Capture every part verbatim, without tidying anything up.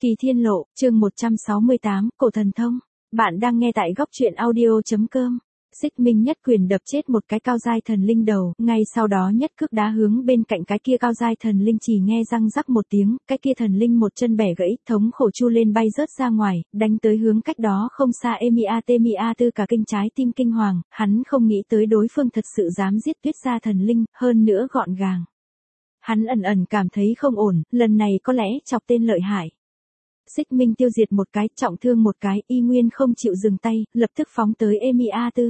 Kỳ Thiên Lộ, chương một trăm sáu mươi tám, Cổ Thần Thông. Bạn đang nghe tại góc truyện audio.com. Xích Minh nhất quyền đập chết một cái cao giai thần linh đầu, ngay sau đó nhất cước đá hướng bên cạnh cái kia cao giai thần linh, chỉ nghe răng rắc một tiếng, cái kia thần linh một chân bẻ gãy, thống khổ chu lên bay rớt ra ngoài, đánh tới hướng cách đó không xa Emiate Tư cả kinh trái tim kinh hoàng, hắn không nghĩ tới đối phương thật sự dám giết Tuyết gia thần linh, hơn nữa gọn gàng. Hắn ẩn ẩn cảm thấy không ổn, lần này có lẽ chọc tên lợi hại. Xích Minh tiêu diệt một cái, trọng thương một cái, y nguyên không chịu dừng tay, lập tức phóng tới Emiate.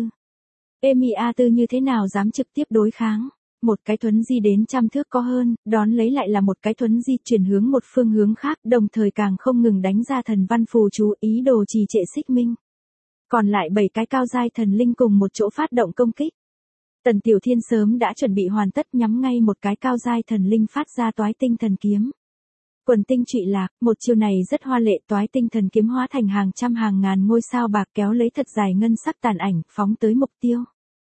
Emiate như thế nào dám trực tiếp đối kháng? Một cái thuấn di đến trăm thước có hơn, đón lấy lại là một cái thuấn di chuyển hướng một phương hướng khác, đồng thời càng không ngừng đánh ra thần văn phù chú, ý đồ trì trệ Xích Minh. Còn lại bảy cái cao giai thần linh cùng một chỗ phát động công kích. Tần Tiểu Thiên sớm đã chuẩn bị hoàn tất, nhắm ngay một cái cao giai thần linh phát ra toái tinh thần kiếm. Quần tinh trụy lạc, một chiêu này rất hoa lệ, toái tinh thần kiếm hóa thành hàng trăm hàng ngàn ngôi sao bạc kéo lấy thật dài ngân sắc tàn ảnh, phóng tới mục tiêu.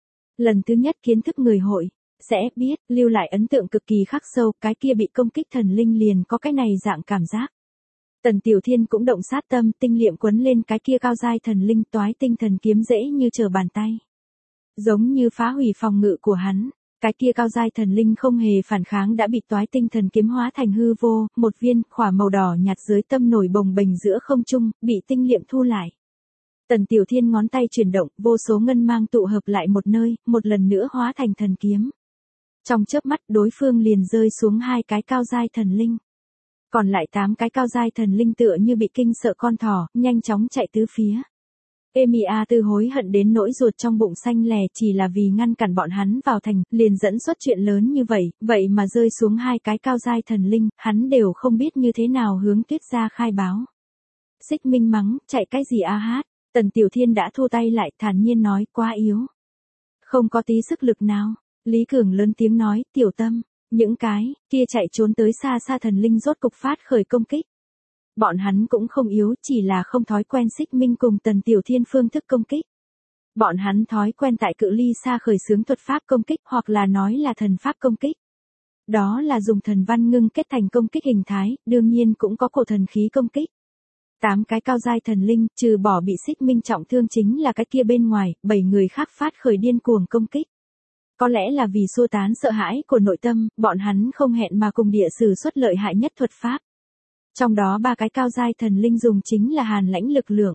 Lần thứ nhất kiến thức người hội, sẽ biết, lưu lại ấn tượng cực kỳ khắc sâu, cái kia bị công kích thần linh liền có cái này dạng cảm giác. Tần Tiểu Thiên cũng động sát tâm, tinh liệm quấn lên cái kia cao giai thần linh, toái tinh thần kiếm dễ như trở bàn tay. Giống như phá hủy phòng ngự của hắn. Cái kia cao giai thần linh không hề phản kháng đã bị toái tinh thần kiếm hóa thành hư vô, một viên khỏa màu đỏ nhạt dưới tâm nổi bồng bềnh giữa không trung, bị tinh liệm thu lại. Tần Tiểu Thiên ngón tay chuyển động, vô số ngân mang tụ hợp lại một nơi, một lần nữa hóa thành thần kiếm. Trong chớp mắt đối phương liền rơi xuống hai cái cao giai thần linh. Còn lại tám cái cao giai thần linh tựa như bị kinh sợ con thỏ, nhanh chóng chạy tứ phía. Emiate hối hận đến nỗi ruột trong bụng xanh lè, chỉ là vì ngăn cản bọn hắn vào thành, liền dẫn xuất chuyện lớn như vậy, vậy mà rơi xuống hai cái cao giai thần linh, hắn đều không biết như thế nào hướng Tuyết gia khai báo. Xích Minh mắng, chạy cái gì a hát, Tần Tiểu Thiên đã thu tay lại, thản nhiên nói, quá yếu. Không có tí sức lực nào, Lý Cường lớn tiếng nói, Tiểu Tâm, những cái, kia chạy trốn tới xa xa thần linh rốt cục phát khởi công kích. Bọn hắn cũng không yếu, chỉ là không thói quen Xích Minh cùng Tần Tiểu Thiên phương thức công kích. Bọn hắn thói quen tại cự ly xa khởi xướng thuật pháp công kích, hoặc là nói là thần pháp công kích. Đó là dùng thần văn ngưng kết thành công kích hình thái, đương nhiên cũng có cổ thần khí công kích. Tám cái cao giai thần linh, trừ bỏ bị Xích Minh trọng thương chính là cái kia bên ngoài, bảy người khác phát khởi điên cuồng công kích. Có lẽ là vì xua tán sợ hãi của nội tâm, bọn hắn không hẹn mà cùng địa sử xuất lợi hại nhất thuật pháp. Trong đó ba cái cao giai thần linh dùng chính là hàn lãnh lực lượng.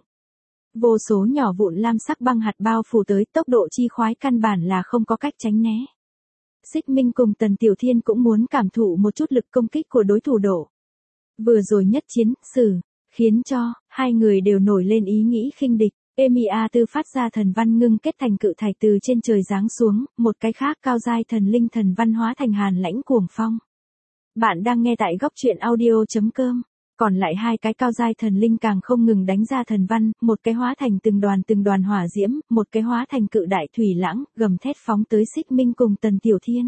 Vô số nhỏ vụn lam sắc băng hạt bao phủ tới, tốc độ chi khoái căn bản là không có cách tránh né. Xích Minh cùng Tần Tiểu Thiên cũng muốn cảm thụ một chút lực công kích của đối thủ độ. Vừa rồi nhất chiến, xử, khiến cho, hai người đều nổi lên ý nghĩ khinh địch. Emiate phát ra thần văn ngưng kết thành cự thạch từ trên trời giáng xuống, một cái khác cao giai thần linh thần văn hóa thành hàn lãnh cuồng phong. Bạn đang nghe tại góc truyện audio.com. Còn lại hai cái cao giai thần linh càng không ngừng đánh ra thần văn, một cái hóa thành từng đoàn từng đoàn hỏa diễm, một cái hóa thành cự đại thủy lãng, gầm thét phóng tới Xích Minh cùng Tần Tiểu Thiên.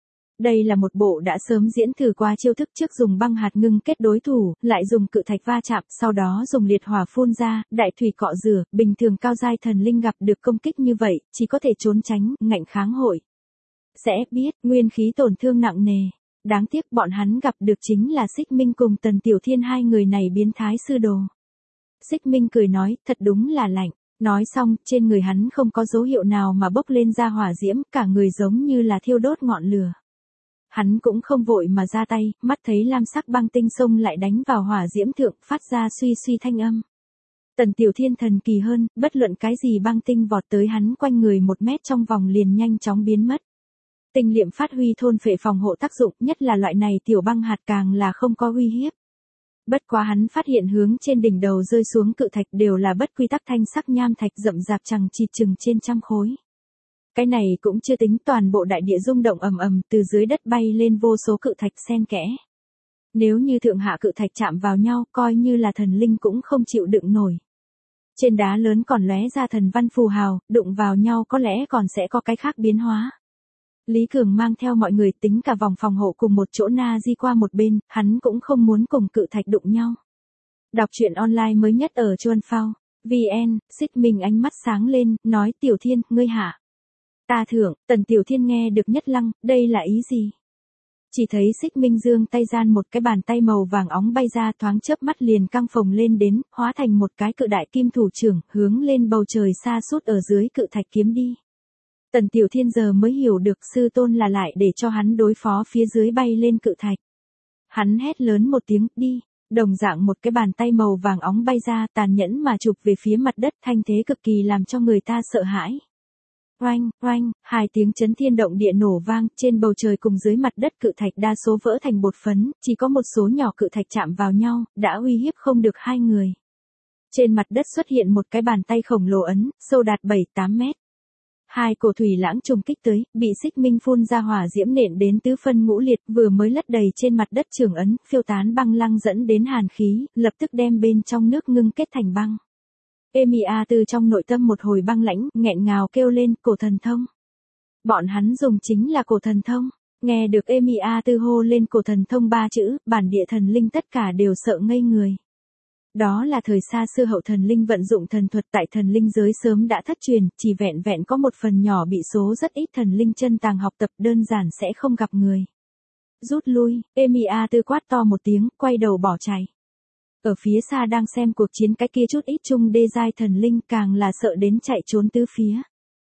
Đây là một bộ đã sớm diễn thử qua chiêu thức, trước dùng băng hạt ngưng kết đối thủ, lại dùng cự thạch va chạm, sau đó dùng liệt hỏa phun ra, đại thủy cọ rửa, bình thường cao giai thần linh gặp được công kích như vậy, chỉ có thể trốn tránh, ngạnh kháng hội. Sẽ biết, nguyên khí tổn thương nặng nề. Đáng tiếc bọn hắn gặp được chính là Xích Minh cùng Tần Tiểu Thiên, hai người này biến thái sư đồ. Xích Minh cười nói, thật đúng là lạnh. Nói xong, trên người hắn không có dấu hiệu nào mà bốc lên ra hỏa diễm, cả người giống như là thiêu đốt ngọn lửa. Hắn cũng không vội mà ra tay, mắt thấy lam sắc băng tinh xông lại đánh vào hỏa diễm thượng, phát ra suy suy thanh âm. Tần Tiểu Thiên thần kỳ hơn, bất luận cái gì băng tinh vọt tới hắn quanh người một mét trong vòng liền nhanh chóng biến mất. Tinh liệm phát huy thôn phệ phòng hộ tác dụng, nhất là loại này tiểu băng hạt càng là không có uy hiếp. Bất quá hắn phát hiện hướng trên đỉnh đầu rơi xuống cự thạch đều là bất quy tắc thanh sắc nham thạch rậm rạp chằng chịt chừng trên trăm khối. Cái này cũng chưa tính, toàn bộ đại địa rung động ầm ầm, từ dưới đất bay lên vô số cự thạch xen kẽ. Nếu như thượng hạ cự thạch chạm vào nhau, coi như là thần linh cũng không chịu đựng nổi. Trên đá lớn còn lóe ra thần văn phù hào, đụng vào nhau có lẽ còn sẽ có cái khác biến hóa. Lý Cường mang theo mọi người tính cả vòng phòng hộ cùng một chỗ na di qua một bên, hắn cũng không muốn cùng cự thạch đụng nhau. Đọc truyện online mới nhất ở Chuan Phao, vê en, Xích Minh ánh mắt sáng lên, nói Tiểu Thiên, ngươi hả? Ta thưởng, Tần Tiểu Thiên nghe được nhất lăng, đây là ý gì? Chỉ thấy Xích Minh giương tay gian một cái bàn tay màu vàng óng bay ra, thoáng chớp mắt liền căng phồng lên đến, hóa thành một cái cự đại kim thủ trưởng, hướng lên bầu trời xa sút ở dưới cự thạch kiếm đi. Tần Tiểu Thiên giờ mới hiểu được sư tôn là lại để cho hắn đối phó phía dưới bay lên cự thạch. Hắn hét lớn một tiếng, đi. Đồng dạng một cái bàn tay màu vàng óng bay ra, tàn nhẫn mà chụp về phía mặt đất, thanh thế cực kỳ làm cho người ta sợ hãi. Oanh, oanh, hai tiếng chấn thiên động địa nổ vang, trên bầu trời cùng dưới mặt đất cự thạch đa số vỡ thành bột phấn, chỉ có một số nhỏ cự thạch chạm vào nhau, đã uy hiếp không được hai người. Trên mặt đất xuất hiện một cái bàn tay khổng lồ ấn, sâu đạt bảy tám mét. Hai cổ thủy lãng trùng kích tới, bị Xích Minh phun ra hỏa diễm nện đến tứ phân ngũ liệt, vừa mới lất đầy trên mặt đất trường ấn, phiêu tán băng lăng dẫn đến hàn khí, lập tức đem bên trong nước ngưng kết thành băng. Emilia từ trong nội tâm một hồi băng lãnh, nghẹn ngào kêu lên, cổ thần thông. Bọn hắn dùng chính là cổ thần thông. Nghe được Emilia từ hô lên cổ thần thông ba chữ, bản địa thần linh tất cả đều sợ ngây người. Đó là thời xa xưa hậu thần linh vận dụng thần thuật tại thần linh giới sớm đã thất truyền, chỉ vẹn vẹn có một phần nhỏ bị số rất ít thần linh chân tàng học tập, đơn giản sẽ không gặp người. Rút lui, Emilia từ quát to một tiếng, quay đầu bỏ chạy. Ở phía xa đang xem cuộc chiến cái kia chút ít trung đê giai thần linh càng là sợ đến chạy trốn tứ phía.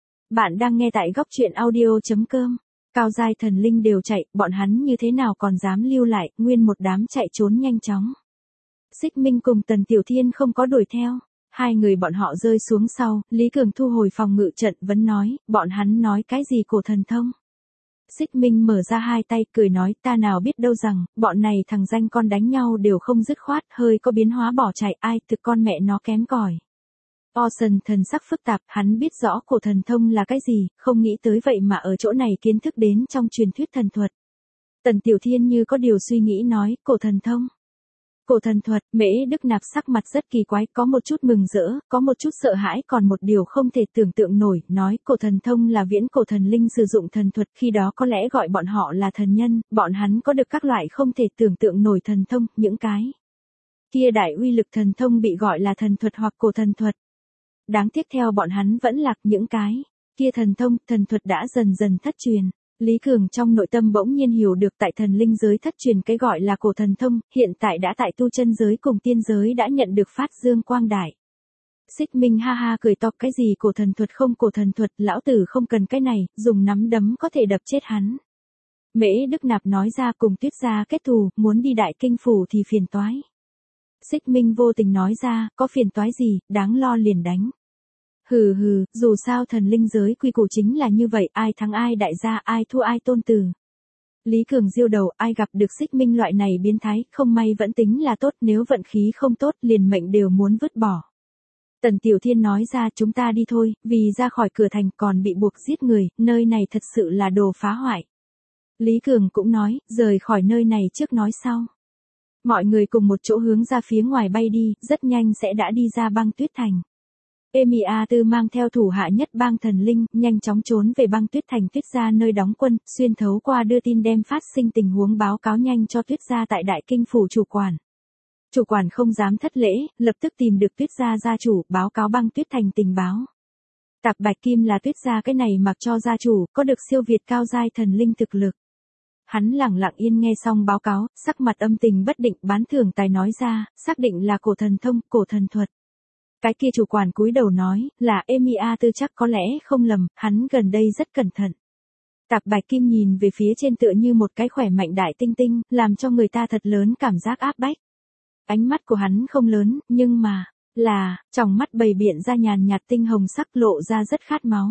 Bạn đang nghe tại góc truyện audio chấm com. Cao giai thần linh đều chạy, bọn hắn như thế nào còn dám lưu lại, nguyên một đám chạy trốn nhanh chóng. Xích Minh cùng Tần Tiểu Thiên không có đuổi theo. Hai người bọn họ rơi xuống sau, Lý Cường thu hồi phòng ngự trận vẫn nói, bọn hắn nói cái gì cổ thần thông. Xích Minh mở ra hai tay cười nói, ta nào biết đâu rằng, bọn này thằng danh con đánh nhau đều không dứt khoát, hơi có biến hóa bỏ chạy, ai thực con mẹ nó kém cỏi. Orson thần sắc phức tạp, hắn biết rõ cổ thần thông là cái gì, không nghĩ tới vậy mà ở chỗ này kiến thức đến trong truyền thuyết thần thuật. Tần Tiểu Thiên như có điều suy nghĩ nói, cổ thần thông. Cổ thần thuật, Mễ Đức Nạp sắc mặt rất kỳ quái, có một chút mừng rỡ, có một chút sợ hãi, còn một điều không thể tưởng tượng nổi, nói cổ thần thông là viễn cổ thần linh sử dụng thần thuật, khi đó có lẽ gọi bọn họ là thần nhân, bọn hắn có được các loại không thể tưởng tượng nổi thần thông, những cái kia đại uy lực thần thông bị gọi là thần thuật hoặc cổ thần thuật. Đáng tiếc theo bọn hắn vẫn lạc những cái kia thần thông, thần thuật đã dần dần thất truyền. Lý Cường trong nội tâm bỗng nhiên hiểu được tại thần linh giới thất truyền cái gọi là cổ thần thông, hiện tại đã tại tu chân giới cùng tiên giới đã nhận được phát dương quang đại. Xích Minh ha ha cười to, cái gì cổ thần thuật không cổ thần thuật, lão tử không cần cái này, dùng nắm đấm có thể đập chết hắn. Mễ Đức Nạp nói ra, cùng Tuyết gia kết thù, muốn đi Đại Kinh phủ thì phiền toái. Xích Minh vô tình nói ra, có phiền toái gì, đáng lo liền đánh. Hừ hừ, dù sao thần linh giới quy củ chính là như vậy, ai thắng ai đại gia, ai thua ai tôn tử. Lý Cường diêu đầu, ai gặp được Xích Minh loại này biến thái, không may vẫn tính là tốt, nếu vận khí không tốt liền mệnh đều muốn vứt bỏ. Tần Tiểu Thiên nói ra, chúng ta đi thôi, vì ra khỏi cửa thành còn bị buộc giết người, nơi này thật sự là đồ phá hoại. Lý Cường cũng nói, rời khỏi nơi này trước nói sau. Mọi người cùng một chỗ hướng ra phía ngoài bay đi, rất nhanh sẽ đã đi ra băng tuyết thành. Emilia Tư mang theo thủ hạ nhất bang thần linh, nhanh chóng trốn về băng tuyết thành Tuyết gia nơi đóng quân, xuyên thấu qua đưa tin đem phát sinh tình huống báo cáo nhanh cho Tuyết gia tại Đại Kinh phủ chủ quản. Chủ quản không dám thất lễ, lập tức tìm được Tuyết gia gia chủ, báo cáo băng tuyết thành tình báo. Tạp Bạch Kim là Tuyết gia cái này mặc cho gia chủ, có được siêu việt cao giai thần linh thực lực. Hắn lặng lặng yên nghe xong báo cáo, sắc mặt âm tình bất định, bán thưởng tài nói ra, xác định là cổ thần thông, cổ thần thuật. Cái kia chủ quản cúi đầu nói, là Emilia Tư chắc có lẽ không lầm, hắn gần đây rất cẩn thận. Tạp Bạch Kim nhìn về phía trên tựa như một cái khỏe mạnh đại tinh tinh, làm cho người ta thật lớn cảm giác áp bách. Ánh mắt của hắn không lớn, nhưng mà, là, trong mắt bầy biện ra nhàn nhạt tinh hồng sắc lộ ra rất khát máu.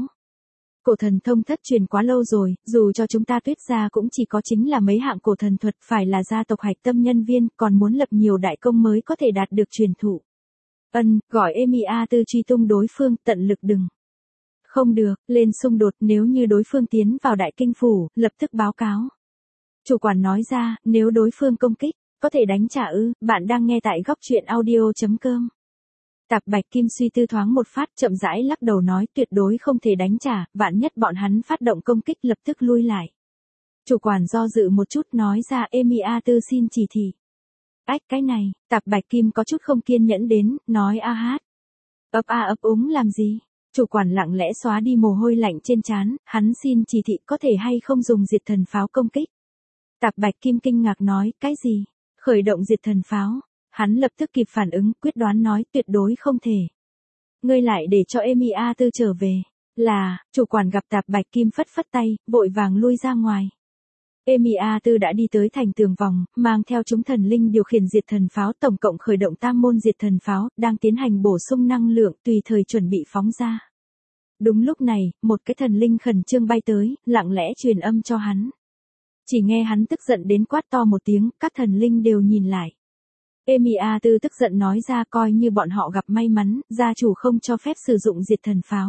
Cổ thần thông thất truyền quá lâu rồi, dù cho chúng ta Tuyết gia cũng chỉ có chính là mấy hạng cổ thần thuật, phải là gia tộc hạch tâm nhân viên, còn muốn lập nhiều đại công mới có thể đạt được truyền thụ. Ân, gọi Emilia Tư truy tung đối phương, tận lực đừng. Không được, lên xung đột, nếu như đối phương tiến vào Đại Kinh phủ, lập tức báo cáo. Chủ quản nói ra, nếu đối phương công kích, có thể đánh trả ư, bạn đang nghe tại góc truyện audio chấm com. Tạp Bạch Kim suy tư thoáng một phát, chậm rãi lắc đầu nói, tuyệt đối không thể đánh trả, vạn nhất bọn hắn phát động công kích lập tức lui lại. Chủ quản do dự một chút nói ra, Emilia Tư xin chỉ thị. Ách cái này, Tạp Bạch Kim có chút không kiên nhẫn đến, nói a hát. Ấp a ấp úng làm gì? Chủ quản lặng lẽ xóa đi mồ hôi lạnh trên trán, hắn xin chỉ thị có thể hay không dùng diệt thần pháo công kích. Tạp Bạch Kim kinh ngạc nói, cái gì? Khởi động diệt thần pháo. Hắn lập tức kịp phản ứng, quyết đoán nói, tuyệt đối không thể. Ngươi lại để cho Emi A Tư trở về. Là, chủ quản gặp Tạp Bạch Kim phất phất tay, vội vàng lui ra ngoài. Emi A Tư đã đi tới thành tường vòng, mang theo chúng thần linh điều khiển diệt thần pháo, tổng cộng khởi động tam môn diệt thần pháo, đang tiến hành bổ sung năng lượng, tùy thời chuẩn bị phóng ra. Đúng lúc này, một cái thần linh khẩn trương bay tới, lặng lẽ truyền âm cho hắn. Chỉ nghe hắn tức giận đến quát to một tiếng, các thần linh đều nhìn lại. Emi A Tư tức giận nói ra, coi như bọn họ gặp may mắn, gia chủ không cho phép sử dụng diệt thần pháo.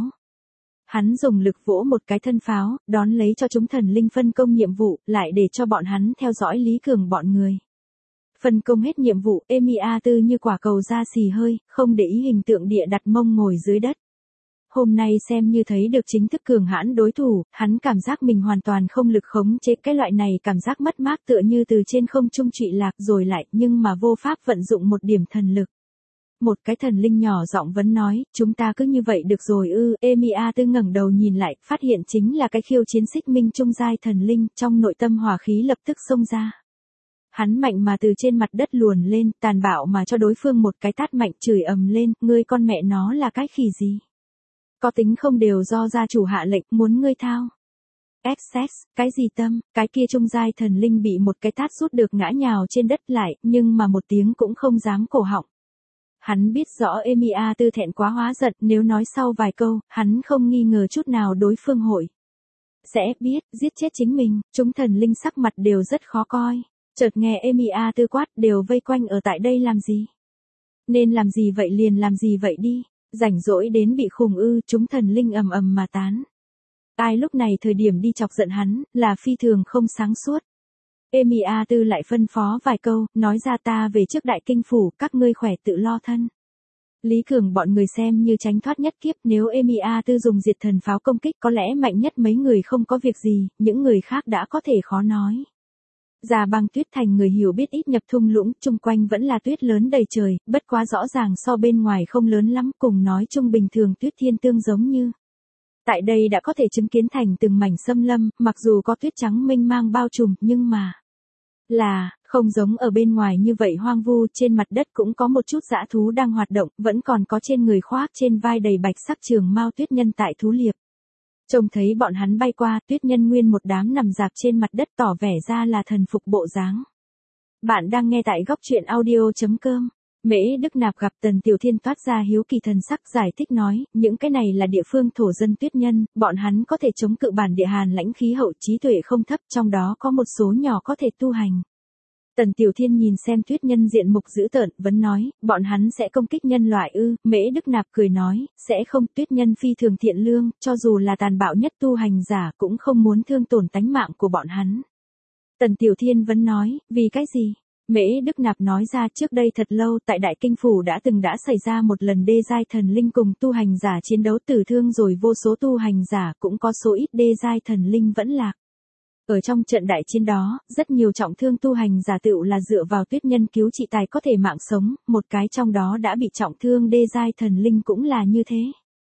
Hắn dùng lực vỗ một cái thân pháo, đón lấy cho chúng thần linh phân công nhiệm vụ, lại để cho bọn hắn theo dõi Lý Cường bọn người. Phân công hết nhiệm vụ, Emi A Tư như quả cầu ra xì hơi, không để ý hình tượng địa đặt mông ngồi dưới đất. Hôm nay xem như thấy được chính thức cường hãn đối thủ, hắn cảm giác mình hoàn toàn không lực khống chế, cái loại này cảm giác mất mát tựa như từ trên không trung trụy lạc rồi lại, nhưng mà vô pháp vận dụng một điểm thần lực. Một cái thần linh nhỏ giọng vấn nói, chúng ta cứ như vậy được rồi ư? Emi A Tư ngẩng đầu nhìn lại, phát hiện chính là cái khiêu chiến Xích Minh trung giai thần linh, trong nội tâm hỏa khí lập tức xông ra. Hắn mạnh mà từ trên mặt đất luồn lên, tàn bạo mà cho đối phương một cái tát mạnh, chửi ầm lên, ngươi con mẹ nó là cái khỉ gì? Có tính không đều do gia chủ hạ lệnh, muốn ngươi thao. ét ét, cái gì tâm, cái kia trung giai thần linh bị một cái tát rút được ngã nhào trên đất lại, nhưng mà một tiếng cũng không dám cổ họng. Hắn biết rõ Emi A Tư thẹn quá hóa giận, nếu nói sau vài câu, hắn không nghi ngờ chút nào đối phương hội sẽ biết, giết chết chính mình, chúng thần linh sắc mặt đều rất khó coi. Chợt nghe Emi A Tư quát, đều vây quanh ở tại đây làm gì? Nên làm gì vậy liền làm gì vậy đi, rảnh rỗi đến bị khùng ư, chúng thần linh ầm ầm mà tán. Ai lúc này thời điểm đi chọc giận hắn, là phi thường không sáng suốt. Emi A Tư lại phân phó vài câu, nói ra ta về trước đại kinh phủ, các ngươi khỏe tự lo thân. Lý Cường bọn người xem như tránh thoát nhất kiếp, nếu Emi A Tư dùng diệt thần pháo công kích có lẽ mạnh nhất mấy người không có việc gì, những người khác đã có thể khó nói. Già Băng Tuyết Thành người hiểu biết ít nhập thung lũng, chung quanh vẫn là tuyết lớn đầy trời, bất quá rõ ràng so bên ngoài không lớn lắm, cùng nói chung bình thường tuyết thiên tương giống như. Tại đây đã có thể chứng kiến thành từng mảnh xâm lâm, mặc dù có tuyết trắng mênh mang bao trùm, nhưng mà là, không giống ở bên ngoài như vậy hoang vu, trên mặt đất cũng có một chút dã thú đang hoạt động, vẫn còn có trên người khoác trên vai đầy bạch sắc trường mao tuyết nhân tại thú liệp. Trông thấy bọn hắn bay qua, tuyết nhân nguyên một đám nằm dạp trên mặt đất tỏ vẻ ra là thần phục bộ dáng. Bạn đang nghe tại góc truyện audio.com. Mễ Đức Nạp gặp Tần Tiểu Thiên toát ra hiếu kỳ thần sắc giải thích nói, những cái này là địa phương thổ dân tuyết nhân, bọn hắn có thể chống cự bản địa hàn lãnh khí hậu, trí tuệ không thấp, trong đó có một số nhỏ có thể tu hành. Tần Tiểu Thiên nhìn xem tuyết nhân diện mục dữ tợn, vẫn nói, bọn hắn sẽ công kích nhân loại ư? Mễ Đức Nạp cười nói, sẽ không, tuyết nhân phi thường thiện lương, cho dù là tàn bạo nhất tu hành giả cũng không muốn thương tổn tánh mạng của bọn hắn. Tần Tiểu Thiên vẫn nói, vì cái gì? Mễ Đức Nạp nói ra, trước đây thật lâu tại Đại Kinh Phủ đã từng đã xảy ra một lần đê giai thần linh cùng tu hành giả chiến đấu tử thương rồi vô số tu hành giả, cũng có số ít đê giai thần linh vẫn lạc. Ở trong trận đại chiến đó, rất nhiều trọng thương tu hành giả tựu là dựa vào tuyết nhân cứu trị tài có thể mạng sống, một cái trong đó đã bị trọng thương đê giai thần linh cũng là như thế.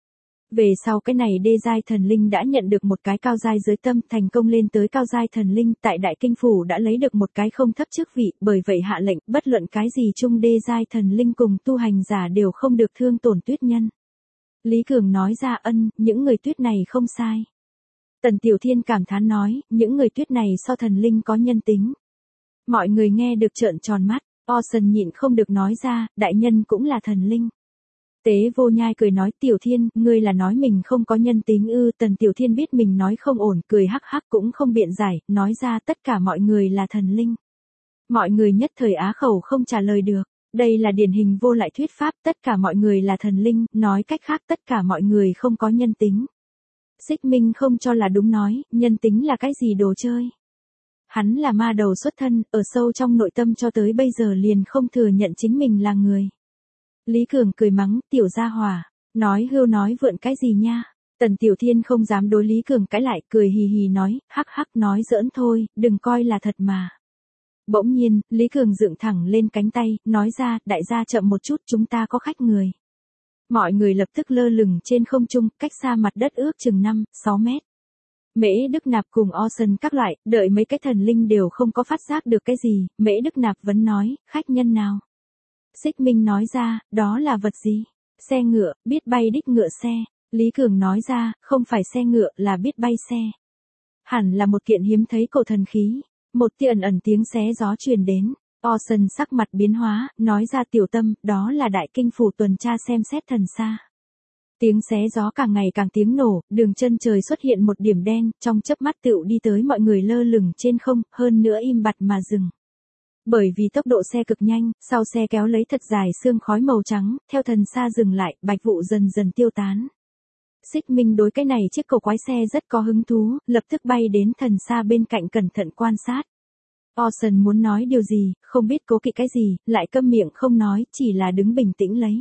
Về sau cái này đê giai thần linh đã nhận được một cái cao giai giới tâm, thành công lên tới cao giai thần linh, tại Đại Kinh Phủ đã lấy được một cái không thấp chức vị, bởi vậy hạ lệnh, bất luận cái gì chung đê giai thần linh cùng tu hành giả đều không được thương tổn tuyết nhân. Lý Cường nói ra, ân, những người tuyết này không sai. Tần Tiểu Thiên cảm thán nói, những người tuyết này so thần linh có nhân tính. Mọi người nghe được trợn tròn mắt, Orson nhịn không được nói ra, đại nhân cũng là thần linh. Tế Vô Nhai cười nói, Tiểu Thiên, ngươi là nói mình không có nhân tính ư? Tần Tiểu Thiên biết mình nói không ổn, cười hắc hắc cũng không biện giải, nói ra tất cả mọi người là thần linh. Mọi người nhất thời á khẩu không trả lời được, đây là điển hình vô lại thuyết pháp, tất cả mọi người là thần linh, nói cách khác tất cả mọi người không có nhân tính. Xích Minh không cho là đúng nói, nhân tính là cái gì đồ chơi. Hắn là ma đầu xuất thân, ở sâu trong nội tâm cho tới bây giờ liền không thừa nhận chính mình là người. Lý Cường cười mắng, tiểu gia hỏa, nói hưu nói vượn cái gì nha. Tần Tiểu Thiên không dám đối Lý Cường cãi lại, cười hì hì nói, hắc hắc nói giỡn thôi, đừng coi là thật mà. Bỗng nhiên, Lý Cường dựng thẳng lên cánh tay, nói ra, đại gia chậm một chút, chúng ta có khách người. Mọi người lập tức lơ lửng trên không trung, cách xa mặt đất ước chừng năm, sáu mét. Mễ Đức Nạp cùng Ocean các loại, đợi mấy cái thần linh đều không có phát giác được cái gì, Mễ Đức Nạp vẫn nói, khách nhân nào? Xích Minh nói ra, đó là vật gì? Xe ngựa, biết bay đích ngựa xe. Lý Cường nói ra, không phải xe ngựa là biết bay xe. Hẳn là một kiện hiếm thấy cổ thần khí. Một tia ẩn ẩn tiếng xé gió truyền đến. Ocean sắc mặt biến hóa, nói ra Tiểu Tâm, đó là đại kinh phủ tuần tra xem xét thần xa. Tiếng xé gió càng ngày càng tiếng nổ, đường chân trời xuất hiện một điểm đen, trong chớp mắt tựu đi tới mọi người lơ lửng trên không, hơn nữa im bặt mà dừng. Bởi vì tốc độ xe cực nhanh, sau xe kéo lấy thật dài sương khói màu trắng, theo thần xa dừng lại, bạch vụ dần dần tiêu tán. Xích Minh đối cái này chiếc cổ quái xe rất có hứng thú, lập tức bay đến thần xa bên cạnh cẩn thận quan sát. Ocean muốn nói điều gì, không biết cố kỵ cái gì, lại câm miệng không nói, chỉ là đứng bình tĩnh lấy.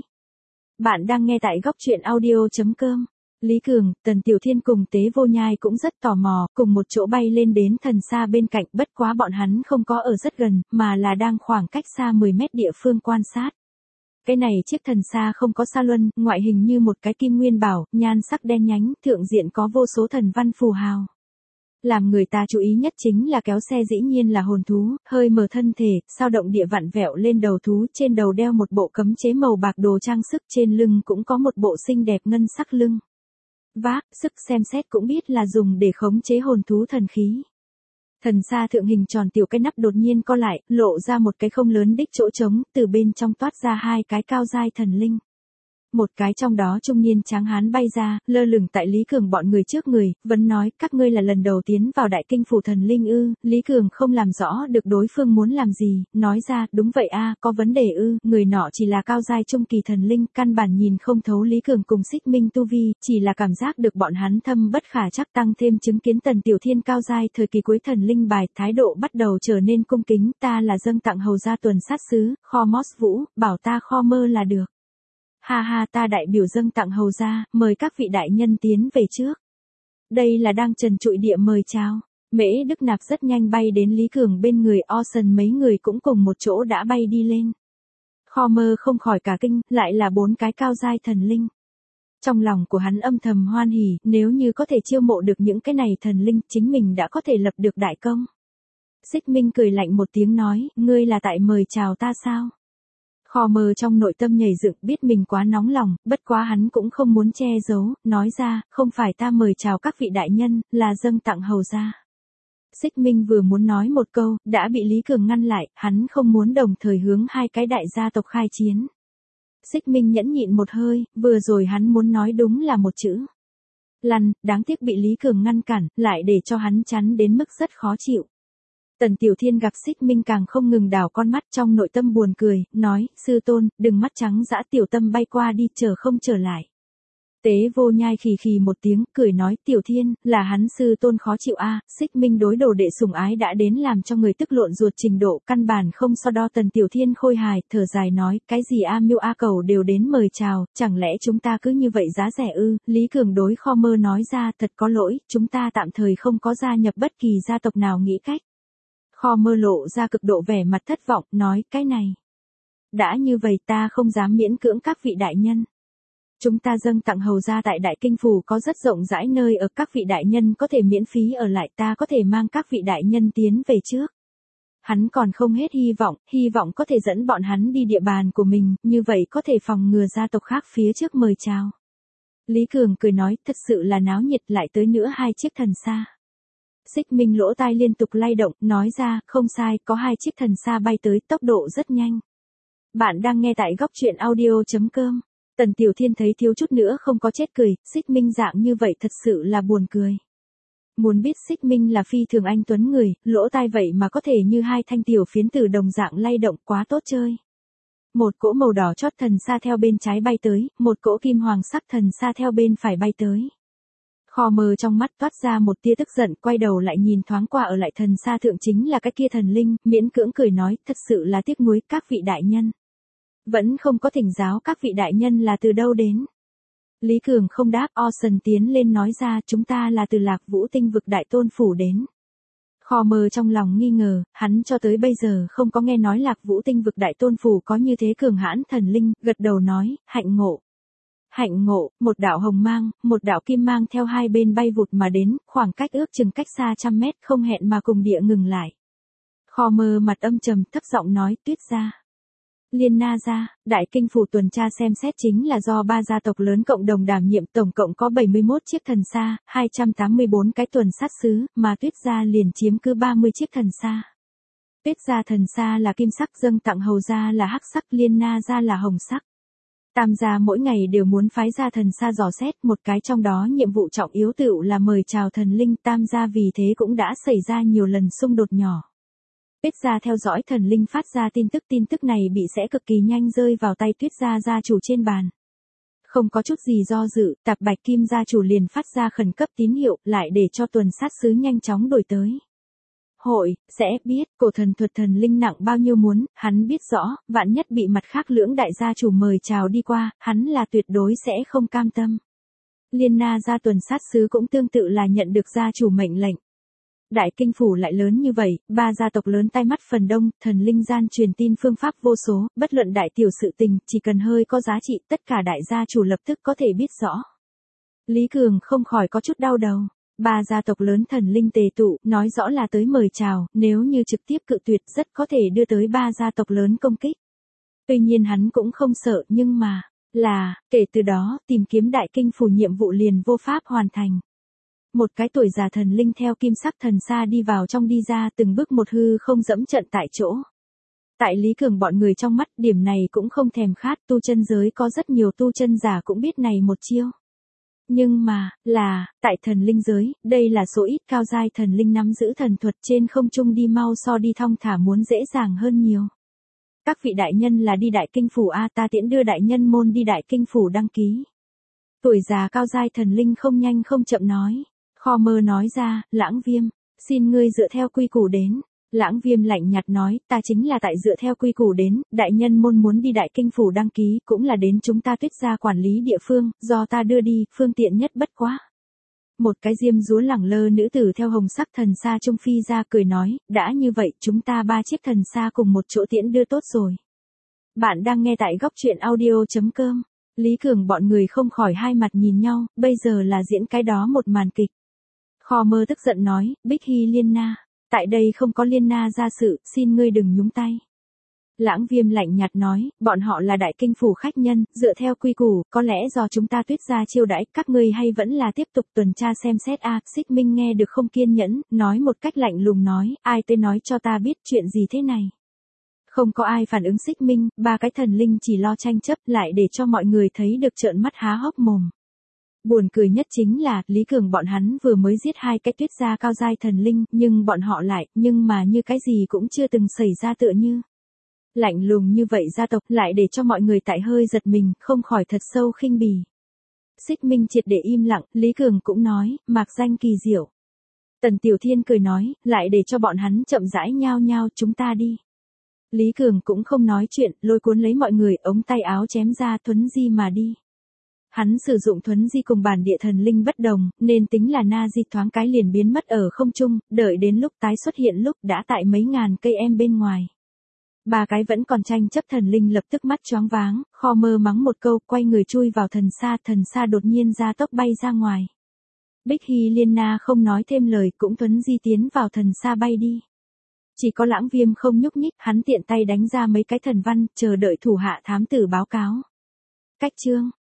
Bạn đang nghe tại góc truyện audio.com. Lý Cường, Tần Tiểu Thiên cùng Tế Vô Nhai cũng rất tò mò, cùng một chỗ bay lên đến thần xa bên cạnh, bất quá bọn hắn không có ở rất gần, mà là đang khoảng cách xa mười mét địa phương quan sát. Cái này chiếc thần xa không có sa luân, ngoại hình như một cái kim nguyên bảo, nhan sắc đen nhánh, thượng diện có vô số thần văn phù hào. Làm người ta chú ý nhất chính là kéo xe dĩ nhiên là hồn thú, hơi mở thân thể, sao động địa vặn vẹo lên đầu thú, trên đầu đeo một bộ cấm chế màu bạc đồ trang sức, trên lưng cũng có một bộ xinh đẹp ngân sắc lưng vác, sức xem xét cũng biết là dùng để khống chế hồn thú thần khí. Thần xa thượng hình tròn tiểu cái nắp đột nhiên co lại, lộ ra một cái không lớn đích chỗ trống, từ bên trong toát ra hai cái cao giai thần linh. Một cái trong đó trung niên tráng hán bay ra, lơ lửng tại Lý Cường bọn người trước người, vẫn nói, các ngươi là lần đầu tiến vào đại kinh phủ thần linh ư? Lý Cường không làm rõ được đối phương muốn làm gì, nói ra, đúng vậy a, có vấn đề ư? Người nọ chỉ là cao giai trung kỳ thần linh, căn bản nhìn không thấu Lý Cường cùng Xích Minh tu vi, chỉ là cảm giác được bọn hắn thâm bất khả chắc, tăng thêm chứng kiến Tần Tiểu Thiên cao giai thời kỳ cuối thần linh bài, thái độ bắt đầu trở nên cung kính, ta là dâng tặng hầu gia tuần sát sứ, kho Moss Vũ, bảo ta kho mơ là được. Ha ha, ta đại biểu dâng tặng hầu gia, mời các vị đại nhân tiến về trước. Đây là đang trần trụi địa mời chào. Mễ Đức Nạp rất nhanh bay đến Lý Cường bên người, Ocean mấy người cũng cùng một chỗ đã bay đi lên. Kho mơ không khỏi cả kinh, lại là bốn cái cao giai thần linh. Trong lòng của hắn âm thầm hoan hỉ, nếu như có thể chiêu mộ được những cái này thần linh, chính mình đã có thể lập được đại công. Xích Minh cười lạnh một tiếng nói, ngươi là tại mời chào ta sao? Kho mơ trong nội tâm nhảy dựng, biết mình quá nóng lòng, bất quá hắn cũng không muốn che giấu, nói ra, không phải ta mời chào các vị đại nhân, là dâng tặng hầu gia. Xích Minh vừa muốn nói một câu, đã bị Lý Cường ngăn lại, hắn không muốn đồng thời hướng hai cái đại gia tộc khai chiến. Xích Minh nhẫn nhịn một hơi, vừa rồi hắn muốn nói đúng là một chữ. Lăn, đáng tiếc bị Lý Cường ngăn cản, lại để cho hắn chắn đến mức rất khó chịu. Tần Tiểu Thiên gặp Xích Minh càng không ngừng đảo con mắt, trong nội tâm buồn cười, nói, sư tôn, đừng mắt trắng dã, Tiểu Tâm bay qua đi, chờ không trở lại. Tế Vô Nhai khì khì một tiếng, cười nói, Tiểu Thiên, là hắn sư tôn khó chịu a. Xích Minh đối đồ đệ sủng ái đã đến làm cho người tức lộn ruột trình độ, căn bản không so đo. Tần Tiểu Thiên khôi hài, thở dài nói, cái gì a miêu a cầu đều đến mời chào, chẳng lẽ chúng ta cứ như vậy giá rẻ ư? Lý Cường đối Kho Mơ nói ra, thật có lỗi, chúng ta tạm thời không có gia nhập bất kỳ gia tộc nào nghĩ cách. Kho Mơ lộ ra cực độ vẻ mặt thất vọng, nói, cái này. Đã như vậy ta không dám miễn cưỡng các vị đại nhân. Chúng ta dâng tặng hầu gia tại Đại Kinh Phủ có rất rộng rãi nơi ở, các vị đại nhân có thể miễn phí ở lại, ta có thể mang các vị đại nhân tiến về trước. Hắn còn không hết hy vọng, hy vọng có thể dẫn bọn hắn đi địa bàn của mình, như vậy có thể phòng ngừa gia tộc khác phía trước mời chào. Lý Cường cười nói, thật sự là náo nhiệt, lại tới nữa hai chiếc thần xa. Xích Minh lỗ tai liên tục lay động, nói ra, không sai, có hai chiếc thần xa bay tới, tốc độ rất nhanh. Bạn đang nghe tại góc truyện audio.com. Tần Tiểu Thiên thấy thiếu chút nữa không có chết cười, Xích Minh dạng như vậy thật sự là buồn cười. Muốn biết Xích Minh là phi thường anh tuấn người, lỗ tai vậy mà có thể như hai thanh tiểu phiến tử đồng dạng lay động, quá tốt chơi. Một cỗ màu đỏ chót thần xa theo bên trái bay tới, một cỗ kim hoàng sắc thần xa theo bên phải bay tới. Kho Mơ trong mắt toát ra một tia tức giận, quay đầu lại nhìn thoáng qua ở lại thần xa thượng chính là cái kia thần linh, miễn cưỡng cười nói, thật sự là tiếc nuối các vị đại nhân. Vẫn không có thỉnh giáo các vị đại nhân là từ đâu đến. Lý Cường không đáp, Ocean tiến lên nói ra, chúng ta là từ Lạc Vũ Tinh vực Đại Tôn Phủ đến. Kho Mơ trong lòng nghi ngờ, hắn cho tới bây giờ không có nghe nói Lạc Vũ Tinh vực Đại Tôn Phủ có như thế cường hãn thần linh, gật đầu nói, hạnh ngộ. Hạnh ngộ, một đạo hồng mang, một đạo kim mang theo hai bên bay vụt mà đến, khoảng cách ước chừng cách xa trăm mét không hẹn mà cùng địa ngừng lại. Kho Mơ mặt âm trầm thấp giọng nói, Tuyết gia. Liên Na gia, Đại Kinh phủ tuần tra xem xét chính là do ba gia tộc lớn cộng đồng đảm nhiệm, tổng cộng có bảy mươi mốt chiếc thần xa, hai trăm tám mươi bốn cái tuần sát sứ, mà Tuyết gia liền chiếm cứ ba mươi chiếc thần xa. Tuyết gia thần xa là kim sắc, dâng tặng Hầu gia là hắc sắc, Liên Na gia là hồng sắc. Tam gia mỗi ngày đều muốn phái ra thần xa dò xét, một cái trong đó nhiệm vụ trọng yếu tựu là mời chào thần linh, Tam gia vì thế cũng đã xảy ra nhiều lần xung đột nhỏ. Tuyết gia theo dõi thần linh phát ra tin tức, tin tức này bị sẽ cực kỳ nhanh rơi vào tay Tuyết gia gia chủ trên bàn. Không có chút gì do dự, Tạp Bạch Kim gia chủ liền phát ra khẩn cấp tín hiệu, lại để cho tuần sát sứ nhanh chóng đổi tới. Hội, sẽ biết, cổ thần thuật thần linh nặng bao nhiêu muốn, hắn biết rõ, vạn nhất bị mặt khác lưỡng đại gia chủ mời chào đi qua, hắn là tuyệt đối sẽ không cam tâm. Liên Na gia tuần sát sứ cũng tương tự là nhận được gia chủ mệnh lệnh. Đại Kinh phủ lại lớn như vậy, ba gia tộc lớn tai mắt phần đông, thần linh gian truyền tin phương pháp vô số, bất luận đại tiểu sự tình, chỉ cần hơi có giá trị, tất cả đại gia chủ lập tức có thể biết rõ. Lý Cường không khỏi có chút đau đầu. Ba gia tộc lớn thần linh tề tụ, nói rõ là tới mời chào, nếu như trực tiếp cự tuyệt rất có thể đưa tới ba gia tộc lớn công kích. Tuy nhiên hắn cũng không sợ, nhưng mà, là, kể từ đó, tìm kiếm Đại Kinh phủ nhiệm vụ liền vô pháp hoàn thành. Một cái tuổi già thần linh theo kim sắc thần xa đi vào trong đi ra, từng bước một hư không dẫm trận tại chỗ. Tại Lý Cường bọn người trong mắt, điểm này cũng không thèm khát, tu chân giới có rất nhiều tu chân giả cũng biết này một chiêu. Nhưng mà, là, tại thần linh giới, đây là số ít cao giai thần linh nắm giữ thần thuật, trên không trung đi mau so đi thong thả muốn dễ dàng hơn nhiều. Các vị đại nhân là đi Đại Kinh phủ a, ta tiễn đưa đại nhân môn đi Đại Kinh phủ đăng ký. Tuổi già cao giai thần linh không nhanh không chậm nói. Kho Mơ nói ra, Lãng Viêm, xin ngươi dựa theo quy củ đến. Lãng Viêm lạnh nhạt nói, ta chính là tại dựa theo quy củ đến, đại nhân môn muốn đi Đại Kinh phủ đăng ký, cũng là đến chúng ta Tuyết gia quản lý địa phương, do ta đưa đi, phương tiện nhất bất quá. Một cái diêm dúa lẳng lơ nữ tử theo hồng sắc thần xa trung phi ra cười nói, đã như vậy, chúng ta ba chiếc thần xa cùng một chỗ tiễn đưa tốt rồi. Bạn đang nghe tại góc truyện audio chấm com. Lý Cường bọn người không khỏi hai mặt nhìn nhau, bây giờ là diễn cái đó một màn kịch. Kho Mơ tức giận nói, Bích Hy Liên Na. Tại đây không có Liên Na gia sự, xin ngươi đừng nhúng tay. Lãng Viêm lạnh nhạt nói, bọn họ là Đại Kinh phủ khách nhân, dựa theo quy củ, có lẽ do chúng ta Tuyết gia chiêu đãi, các ngươi hay vẫn là tiếp tục tuần tra xem xét a. À, Xích Minh nghe được không kiên nhẫn, nói một cách lạnh lùng nói, ai tới nói cho ta biết chuyện gì thế này. Không có ai phản ứng Xích Minh, ba cái thần linh chỉ lo tranh chấp, lại để cho mọi người thấy được trợn mắt há hốc mồm. Buồn cười nhất chính là, Lý Cường bọn hắn vừa mới giết hai cái Tuyết gia cao giai thần linh, nhưng bọn họ lại, nhưng mà như cái gì cũng chưa từng xảy ra tựa như. Lạnh lùng như vậy gia tộc lại để cho mọi người tại hơi giật mình, không khỏi thật sâu khinh bỉ. Xích Minh triệt để im lặng, Lý Cường cũng nói, mạc danh kỳ diệu. Tần Tiểu Thiên cười nói, lại để cho bọn hắn chậm rãi nhao nhao, chúng ta đi. Lý Cường cũng không nói chuyện, lôi cuốn lấy mọi người, ống tay áo chém ra, thuấn di mà đi. Hắn sử dụng thuấn di cùng bản địa thần linh bất đồng, nên tính là na di thoáng cái liền biến mất ở không trung, đợi đến lúc tái xuất hiện lúc đã tại mấy ngàn cây em bên ngoài. Ba cái vẫn còn tranh chấp thần linh lập tức mắt choáng váng, Kho Mơ mắng một câu, quay người chui vào thần xa, thần xa đột nhiên ra tốc bay ra ngoài. Bích Hy Liên Na không nói thêm lời, cũng thuấn di tiến vào thần xa bay đi. Chỉ có Lãng Viêm không nhúc nhích, hắn tiện tay đánh ra mấy cái thần văn, chờ đợi thủ hạ thám tử báo cáo. Cách chương